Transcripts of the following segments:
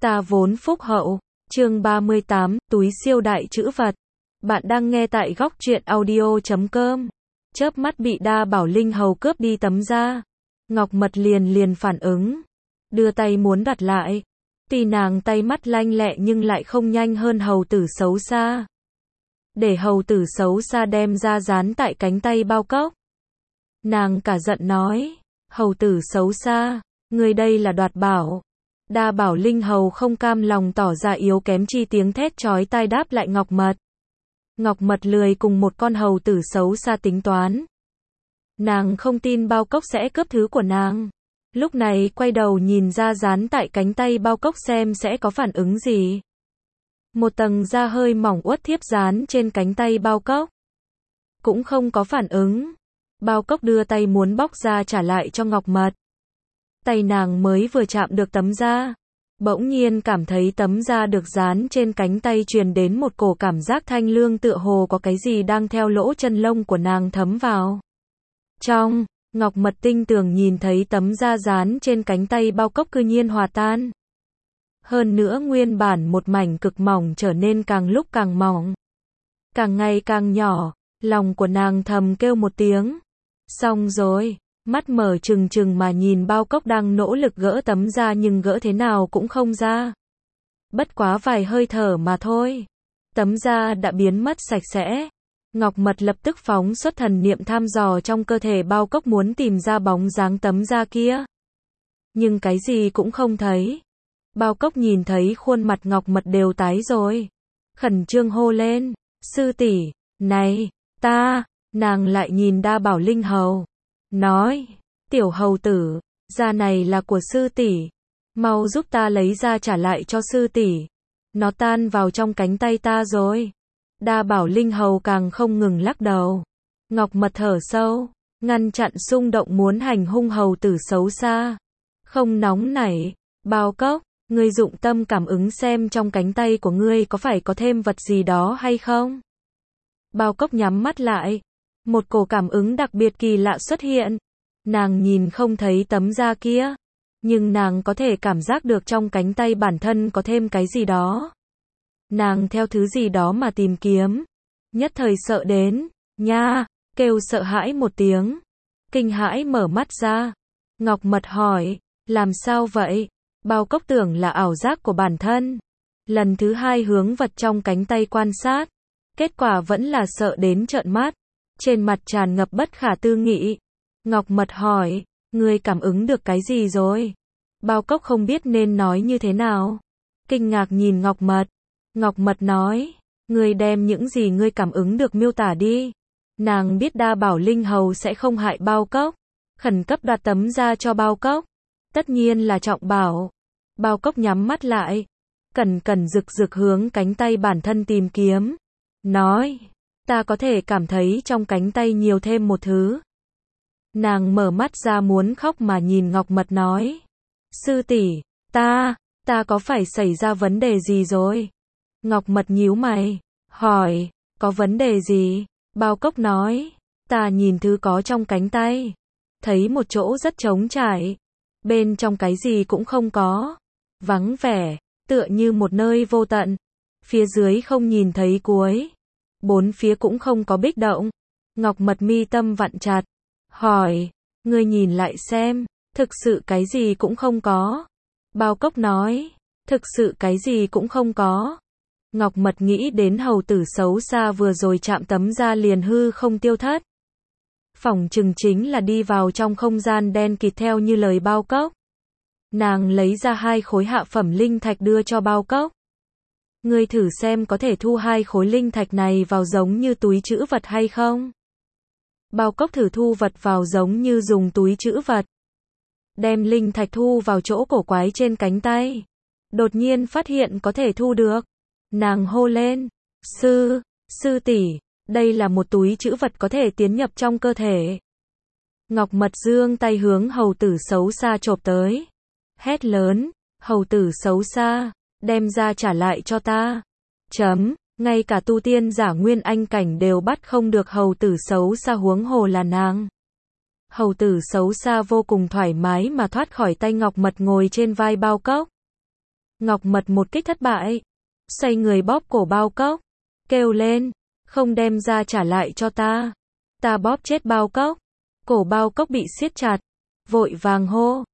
Ta vốn phúc hậu. Chương 38, túi siêu đại trữ vật. Bạn đang nghe tại góc truyện audio.com. Chớp mắt bị Đa Bảo Linh Hầu cướp đi tấm da. Ngọc Mật liền phản ứng. Đưa tay muốn đặt lại. Tuy nàng tay mắt lanh lẹ nhưng lại không nhanh hơn hầu tử xấu xa. Để hầu tử xấu xa đem da dán tại cánh tay bao cốc. Nàng cả giận nói. Hầu tử xấu xa, người đây là đoạt bảo. Đa Bảo Linh Hầu không cam lòng tỏ ra yếu kém chi tiếng thét chói tai đáp lại Ngọc Mật. Ngọc Mật lười cùng một con hầu tử xấu xa tính toán. Nàng không tin bao cốc sẽ cướp thứ của nàng. Lúc này quay đầu nhìn da dán tại cánh tay bao cốc xem sẽ có phản ứng gì. Một tầng da hơi mỏng uất thiếp dán trên cánh tay bao cốc. Cũng không có phản ứng. Bao cốc đưa tay muốn bóc ra trả lại cho Ngọc Mật. Tay nàng mới vừa chạm được tấm da. Bỗng nhiên cảm thấy tấm da được dán trên cánh tay truyền đến một cổ cảm giác thanh lương tựa hồ có cái gì đang theo lỗ chân lông của nàng thấm vào. Trong, Ngọc Mật tinh tường nhìn thấy tấm da dán trên cánh tay bao cốc cư nhiên hòa tan. Hơn nữa nguyên bản một mảnh cực mỏng trở nên càng lúc càng mỏng. Càng ngày càng nhỏ, lòng của nàng thầm kêu một tiếng. Xong rồi, mắt mở trừng trừng mà nhìn bao cốc đang nỗ lực gỡ tấm da nhưng gỡ thế nào cũng không ra. Bất quá vài hơi thở mà thôi. Tấm da đã biến mất sạch sẽ. Ngọc Mật lập tức phóng xuất thần niệm thăm dò trong cơ thể bao cốc muốn tìm ra bóng dáng tấm da kia. Nhưng cái gì cũng không thấy. Bao cốc nhìn thấy khuôn mặt Ngọc Mật đều tái rồi. Khẩn trương hô lên. Sư tỷ, này, ta, nàng lại nhìn Đa Bảo Linh Hầu. Nói, tiểu hầu tử, da này là của sư tỷ. Mau giúp ta lấy ra trả lại cho sư tỷ. Nó tan vào trong cánh tay ta rồi. Đa Bảo Linh Hầu càng không ngừng lắc đầu. Ngọc Mật thở sâu, ngăn chặn xung động muốn hành hung hầu tử xấu xa. Không nóng nảy, bao cốc, ngươi dụng tâm cảm ứng xem trong cánh tay của ngươi có phải có thêm vật gì đó hay không. Bao cốc nhắm mắt lại. Một cổ cảm ứng đặc biệt kỳ lạ xuất hiện. Nàng nhìn không thấy tấm da kia. Nhưng nàng có thể cảm giác được trong cánh tay bản thân có thêm cái gì đó. Nàng theo thứ gì đó mà tìm kiếm. Nhất thời sợ đến, nha, kêu sợ hãi một tiếng. Kinh hãi mở mắt ra. Ngọc Mật hỏi, làm sao vậy? Bao cốc tưởng là ảo giác của bản thân. Lần thứ hai hướng vật trong cánh tay quan sát. Kết quả vẫn là sợ đến trợn mắt. Trên mặt tràn ngập bất khả tư nghị. Ngọc Mật hỏi, ngươi cảm ứng được cái gì rồi? Bao cốc không biết nên nói như thế nào. Kinh ngạc nhìn Ngọc Mật. Ngọc Mật nói, ngươi đem những gì ngươi cảm ứng được miêu tả đi. Nàng biết Đa Bảo Linh Hầu sẽ không hại bao cốc. Khẩn cấp đoạt tấm da cho bao cốc. Tất nhiên là trọng bảo. Bao cốc nhắm mắt lại. Cẩn rực hướng cánh tay bản thân tìm kiếm. Nói, ta có thể cảm thấy trong cánh tay nhiều thêm một thứ. Nàng mở mắt ra muốn khóc mà nhìn Ngọc Mật nói. Sư tỷ, ta có phải xảy ra vấn đề gì rồi? Ngọc Mật nhíu mày, hỏi, có vấn đề gì? Bao cốc nói, ta nhìn thứ có trong cánh tay. Thấy một chỗ rất trống trải. Bên trong cái gì cũng không có. Vắng vẻ, tựa như một nơi vô tận. Phía dưới không nhìn thấy cuối. Bốn phía cũng không có bích động. Ngọc Mật mi tâm vặn chặt. Hỏi, ngươi nhìn lại xem, thực sự cái gì cũng không có. Bao cốc nói, thực sự cái gì cũng không có. Ngọc Mật nghĩ đến hầu tử xấu xa vừa rồi chạm tấm da liền hư không tiêu thất. Phỏng chừng chính là đi vào trong không gian đen kịt theo như lời bao cốc. Nàng lấy ra 2 khối hạ phẩm linh thạch đưa cho bao cốc. Ngươi thử xem có thể thu 2 khối linh thạch này vào giống như túi trữ vật hay không? Bao cốc thử thu vật vào giống như dùng túi trữ vật. Đem linh thạch thu vào chỗ cổ quái trên cánh tay. Đột nhiên phát hiện có thể thu được. Nàng hô lên, sư tỷ, đây là một túi trữ vật có thể tiến nhập trong cơ thể. Ngọc Mật giương tay hướng hầu tử xấu xa chộp tới. Hét lớn, hầu tử xấu xa, đem ra trả lại cho ta. Ngay cả tu tiên giả nguyên anh cảnh đều bắt không được hầu tử xấu xa huống hồ là nàng. Hầu tử xấu xa vô cùng thoải mái mà thoát khỏi tay Ngọc Mật ngồi trên vai bao cốc. Ngọc Mật một kích thất bại. Xoay người bóp cổ Bao Cốc. Kêu lên. Không đem ra trả lại cho ta. Ta bóp chết Bao Cốc. Cổ Bao Cốc bị siết chặt. Vội vàng hô.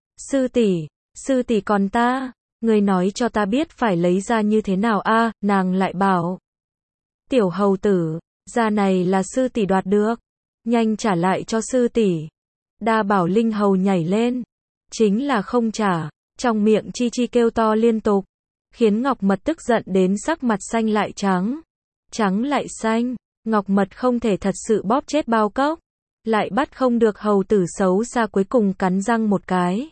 Sư tỷ còn ta. Người nói cho ta biết phải lấy ra như thế nào a? Nàng lại bảo. Tiểu hầu tử, da này là sư tỷ đoạt được. Nhanh trả lại cho sư tỷ. Đa Bảo Linh hầu nhảy lên. Chính là không trả. Trong miệng chi chi kêu to liên tục. Khiến Ngọc Mật tức giận đến sắc mặt xanh lại trắng. Trắng lại xanh. Ngọc Mật không thể thật sự bóp chết Bao Cốc. Lại bắt không được hầu tử xấu xa cuối cùng cắn răng một cái.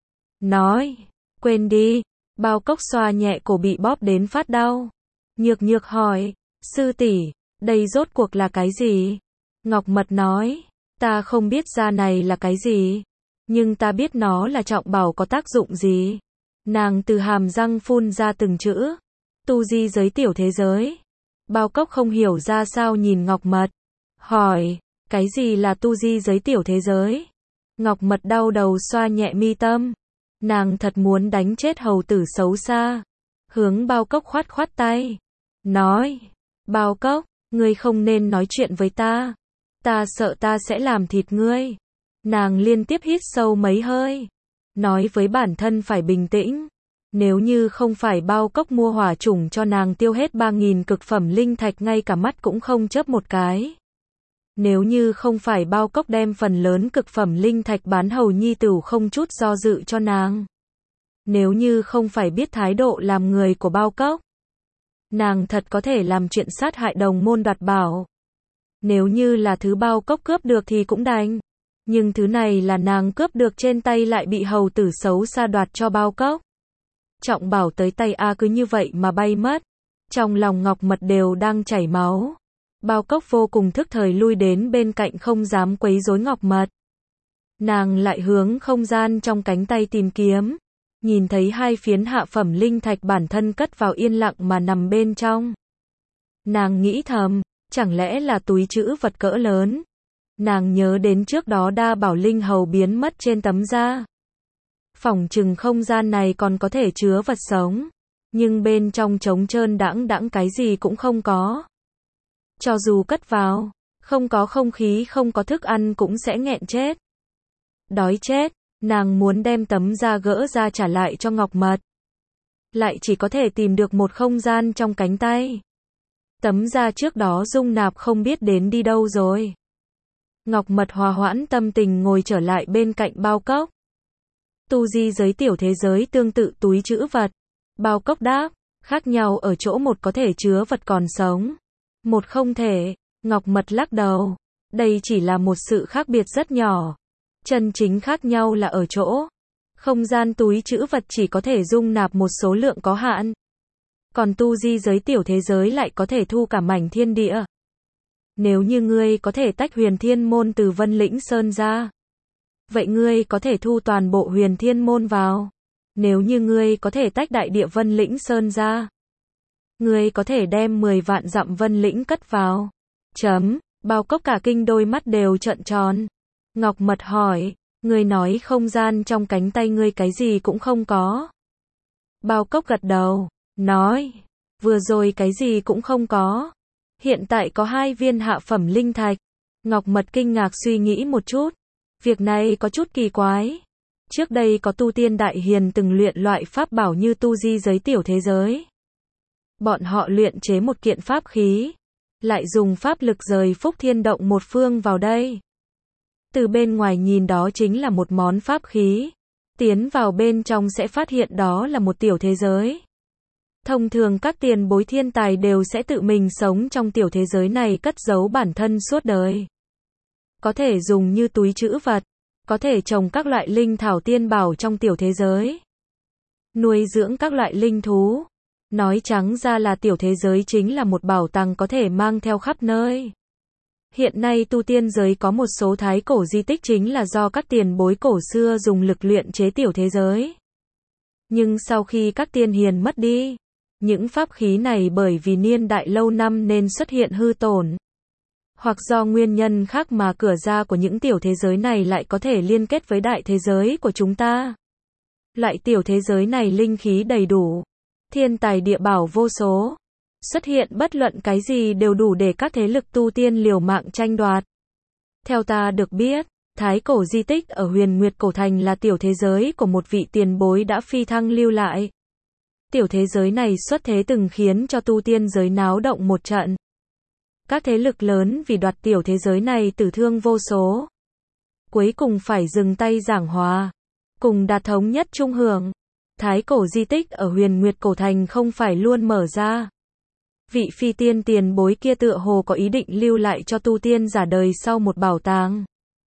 Nói. Quên đi. Bao Cốc xoa nhẹ cổ bị bóp đến phát đau. Nhược nhược hỏi. Sư tỷ, đây rốt cuộc là cái gì? Ngọc Mật nói. Ta không biết da này là cái gì. Nhưng ta biết nó là trọng bảo có tác dụng gì. Nàng từ hàm răng phun ra từng chữ. Tu di giới tiểu thế giới. Bao Cốc không hiểu ra sao nhìn Ngọc Mật. Hỏi. Cái gì là tu di giới tiểu thế giới? Ngọc Mật đau đầu xoa nhẹ mi tâm. Nàng thật muốn đánh chết hầu tử xấu xa. Hướng Bao Cốc khoát khoát tay. Nói. Bao Cốc, ngươi không nên nói chuyện với ta. Ta sợ ta sẽ làm thịt ngươi. Nàng liên tiếp hít sâu mấy hơi. Nói với bản thân phải bình tĩnh. Nếu như không phải Bao Cốc mua hỏa chủng cho nàng tiêu hết 3.000 cực phẩm linh thạch ngay cả mắt cũng không chớp một cái. Nếu như không phải Bao Cốc đem phần lớn cực phẩm linh thạch bán hầu nhi tửu không chút do dự cho nàng. Nếu như không phải biết thái độ làm người của Bao Cốc. Nàng thật có thể làm chuyện sát hại đồng môn đoạt bảo. Nếu như là thứ Bao Cốc cướp được thì cũng đành. Nhưng thứ này là nàng cướp được trên tay lại bị hầu tử xấu xa đoạt cho Bao Cốc. Trọng bảo tới tay A cứ như vậy mà bay mất. Trong lòng Ngọc Mật đều đang chảy máu. Bao Cốc vô cùng thức thời lui đến bên cạnh không dám quấy rối Ngọc Mật. Nàng lại hướng không gian trong cánh tay tìm kiếm. Nhìn thấy 2 phiến hạ phẩm linh thạch bản thân cất vào yên lặng mà nằm bên trong. Nàng nghĩ thầm, chẳng lẽ là túi trữ vật cỡ lớn. Nàng nhớ đến trước đó Đa Bảo Linh hầu biến mất trên tấm da. Phỏng chừng không gian này còn có thể chứa vật sống. Nhưng bên trong trống trơn đãng đãng cái gì cũng không có. Cho dù cất vào, không có không khí không có thức ăn cũng sẽ nghẹn chết. Đói chết, nàng muốn đem tấm da gỡ ra trả lại cho Ngọc Mật. Lại chỉ có thể tìm được một không gian trong cánh tay. Tấm da trước đó dung nạp không biết đến đi đâu rồi. Ngọc Mật hòa hoãn tâm tình ngồi trở lại bên cạnh Bao Cốc. Tu di giới tiểu thế giới tương tự túi trữ vật. Bao Cốc đáp, khác nhau ở chỗ một có thể chứa vật còn sống. Một không thể. Ngọc Mật lắc đầu. Đây chỉ là một sự khác biệt rất nhỏ. Chân chính khác nhau là ở chỗ. Không gian túi trữ vật chỉ có thể dung nạp một số lượng có hạn. Còn tu di giới tiểu thế giới lại có thể thu cả mảnh thiên địa. Nếu như ngươi có thể tách huyền thiên môn từ Vân Lĩnh Sơn ra. Vậy ngươi có thể thu toàn bộ huyền thiên môn vào. Nếu như ngươi có thể tách đại địa Vân Lĩnh Sơn ra. Ngươi có thể đem 10 vạn dặm Vân Lĩnh cất vào. Bao Cốc cả kinh đôi mắt đều trợn tròn. Ngọc Mật hỏi, ngươi nói không gian trong cánh tay ngươi cái gì cũng không có. Bao Cốc gật đầu, nói, vừa rồi cái gì cũng không có. Hiện tại có 2 viên hạ phẩm linh thạch. Ngọc Mật kinh ngạc suy nghĩ một chút. Việc này có chút kỳ quái. Trước đây có tu tiên đại hiền từng luyện loại pháp bảo như tu di giới tiểu thế giới. Bọn họ luyện chế một kiện pháp khí. Lại dùng pháp lực rời Phúc Thiên Động một phương vào đây. Từ bên ngoài nhìn đó chính là một món pháp khí. Tiến vào bên trong sẽ phát hiện đó là một tiểu thế giới. Thông thường các tiền bối thiên tài đều sẽ tự mình sống trong tiểu thế giới này cất giấu bản thân suốt đời. Có thể dùng như túi trữ vật. Có thể trồng các loại linh thảo tiên bảo trong tiểu thế giới. Nuôi dưỡng các loại linh thú. Nói trắng ra là tiểu thế giới chính là một bảo tàng có thể mang theo khắp nơi. Hiện nay tu tiên giới có một số thái cổ di tích chính là do các tiền bối cổ xưa dùng lực luyện chế tiểu thế giới. Nhưng sau khi các tiên hiền mất đi, những pháp khí này bởi vì niên đại lâu năm nên xuất hiện hư tổn. Hoặc do nguyên nhân khác mà cửa ra của những tiểu thế giới này lại có thể liên kết với đại thế giới của chúng ta. Loại tiểu thế giới này linh khí đầy đủ, thiên tài địa bảo vô số. Xuất hiện bất luận cái gì đều đủ để các thế lực tu tiên liều mạng tranh đoạt. Theo ta được biết, thái cổ di tích ở Huyền Nguyệt Cổ Thành là tiểu thế giới của một vị tiền bối đã phi thăng lưu lại. Tiểu thế giới này xuất thế từng khiến cho tu tiên giới náo động một trận. Các thế lực lớn vì đoạt tiểu thế giới này tử thương vô số. Cuối cùng phải dừng tay giảng hòa, cùng đạt thống nhất chung hưởng. Thái cổ di tích ở Huyền Nguyệt Cổ Thành không phải luôn mở ra. Vị phi tiên tiền bối kia tựa hồ có ý định lưu lại cho tu tiên giả đời sau một bảo tàng.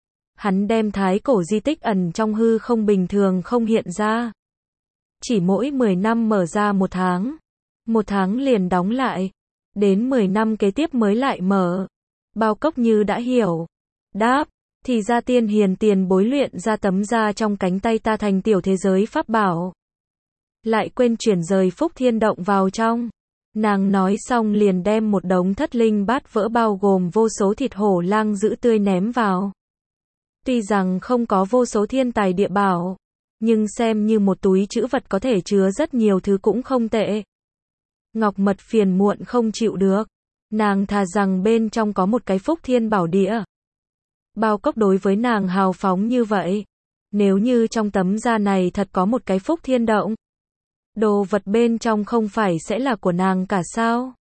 Hắn đem thái cổ di tích ẩn trong hư không bình thường không hiện ra. Chỉ mỗi 10 năm mở ra một tháng liền đóng lại. Đến 10 năm kế tiếp mới lại mở. Bao Cốc như đã hiểu. Đáp, thì ra tiên hiền tiền bối luyện ra tấm da trong cánh tay ta thành tiểu thế giới pháp bảo. Lại quên chuyển rời Phúc Thiên Động vào trong. Nàng nói xong liền đem một đống thất linh bát vỡ bao gồm vô số thịt hổ lang dữ tươi ném vào. Tuy rằng không có vô số thiên tài địa bảo, nhưng xem như một túi trữ vật có thể chứa rất nhiều thứ cũng không tệ. Ngọc Mật phiền muộn không chịu được. Nàng thà rằng bên trong có một cái Phúc Thiên Bảo Địa. Bao Cốc đối với nàng hào phóng như vậy. Nếu như trong tấm da này thật có một cái Phúc Thiên Động, đồ vật bên trong không phải sẽ là của nàng cả sao?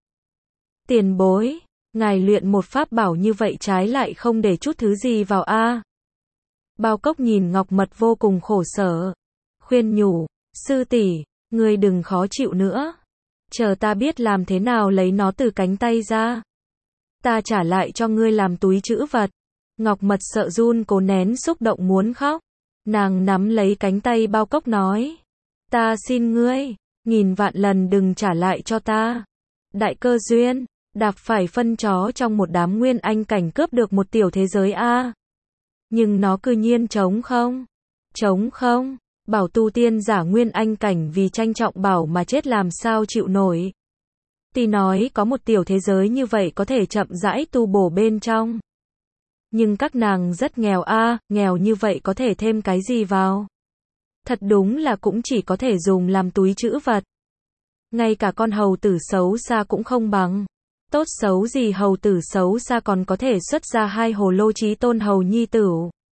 Tiền bối, ngài luyện một pháp bảo như vậy trái lại không để chút thứ gì vào a. Bao Cốc nhìn Ngọc Mật vô cùng khổ sở. Khuyên nhủ, sư tỷ, ngươi đừng khó chịu nữa. Chờ ta biết làm thế nào lấy nó từ cánh tay ra. Ta trả lại cho ngươi làm túi trữ vật. Ngọc Mật sợ run cố nén xúc động muốn khóc. Nàng nắm lấy cánh tay Bao Cốc nói. Ta xin ngươi, nghìn vạn lần đừng trả lại cho ta. Đại cơ duyên, đạp phải phân chó trong một đám nguyên anh cảnh cướp được một tiểu thế giới a. Nhưng nó cư nhiên trống không. Trống không, bảo tu tiên giả nguyên anh cảnh vì tranh trọng bảo mà chết làm sao chịu nổi. Tuy nói có một tiểu thế giới như vậy có thể chậm rãi tu bổ bên trong. Nhưng các nàng rất nghèo a, nghèo như vậy có thể thêm cái gì vào? Thật đúng là cũng chỉ có thể dùng làm túi trữ vật. Ngay cả con hầu tử xấu xa cũng không bằng. Tốt xấu gì hầu tử xấu xa còn có thể xuất ra 2 hồ lô chí tôn hầu nhi tử.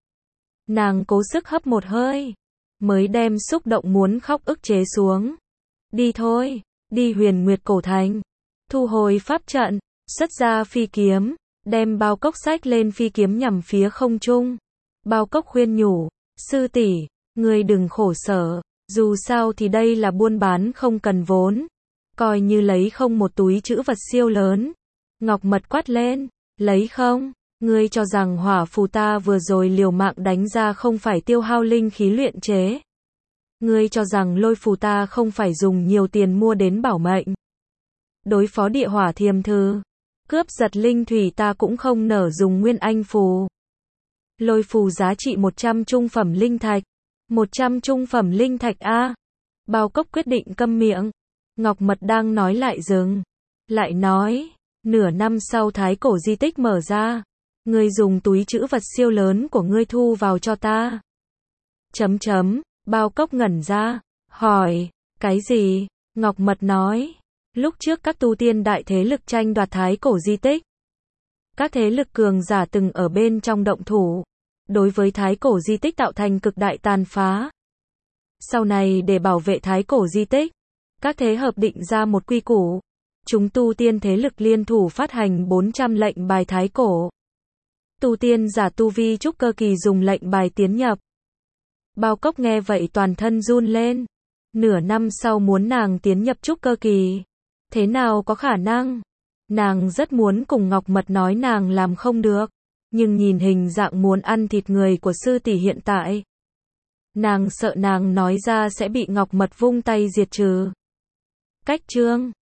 Nàng cố sức hấp một hơi, mới đem xúc động muốn khóc ức chế xuống. Đi thôi, đi Huyền Nguyệt Cổ Thành. Thu hồi pháp trận, xuất ra phi kiếm, đem Bao Cốc xách lên phi kiếm nhằm phía không trung. Bao Cốc khuyên nhủ, sư tỷ, ngươi đừng khổ sở, dù sao thì đây là buôn bán không cần vốn. Coi như lấy không một túi trữ vật siêu lớn. Ngọc Mật quát lên, lấy không? Ngươi cho rằng hỏa phù ta vừa rồi liều mạng đánh ra không phải tiêu hao linh khí luyện chế. Ngươi cho rằng lôi phù ta không phải dùng nhiều tiền mua đến bảo mệnh. Đối phó địa hỏa thiềm thư, cướp giật linh thủy ta cũng không nở dùng nguyên anh phù. Lôi phù giá trị 100 trung phẩm linh thạch. 100 trung phẩm linh thạch a. Bao Cốc quyết định câm miệng. Ngọc Mật đang nói lại dừng. Lại nói, nửa năm sau thái cổ di tích mở ra. Ngươi dùng túi trữ vật siêu lớn của ngươi thu vào cho ta. Bao Cốc ngẩn ra, hỏi, cái gì? Ngọc Mật nói, lúc trước các tu tiên đại thế lực tranh đoạt thái cổ di tích. Các thế lực cường giả từng ở bên trong động thủ. Đối với thái cổ di tích tạo thành cực đại tàn phá. Sau này để bảo vệ thái cổ di tích, các thế hợp định ra một quy củ. Chúng tu tiên thế lực liên thủ phát hành 400 lệnh bài thái cổ. Tu tiên giả tu vi trúc cơ kỳ dùng lệnh bài tiến nhập. Bao Cốc nghe vậy toàn thân run lên. Nửa năm sau muốn nàng tiến nhập trúc cơ kỳ. Thế nào có khả năng? Nàng rất muốn cùng Ngọc Mật nói nàng làm không được. Nhưng nhìn hình dạng muốn ăn thịt người của sư tỷ hiện tại. Nàng sợ nàng nói ra sẽ bị Ngọc Mật vung tay diệt trừ. Cách chương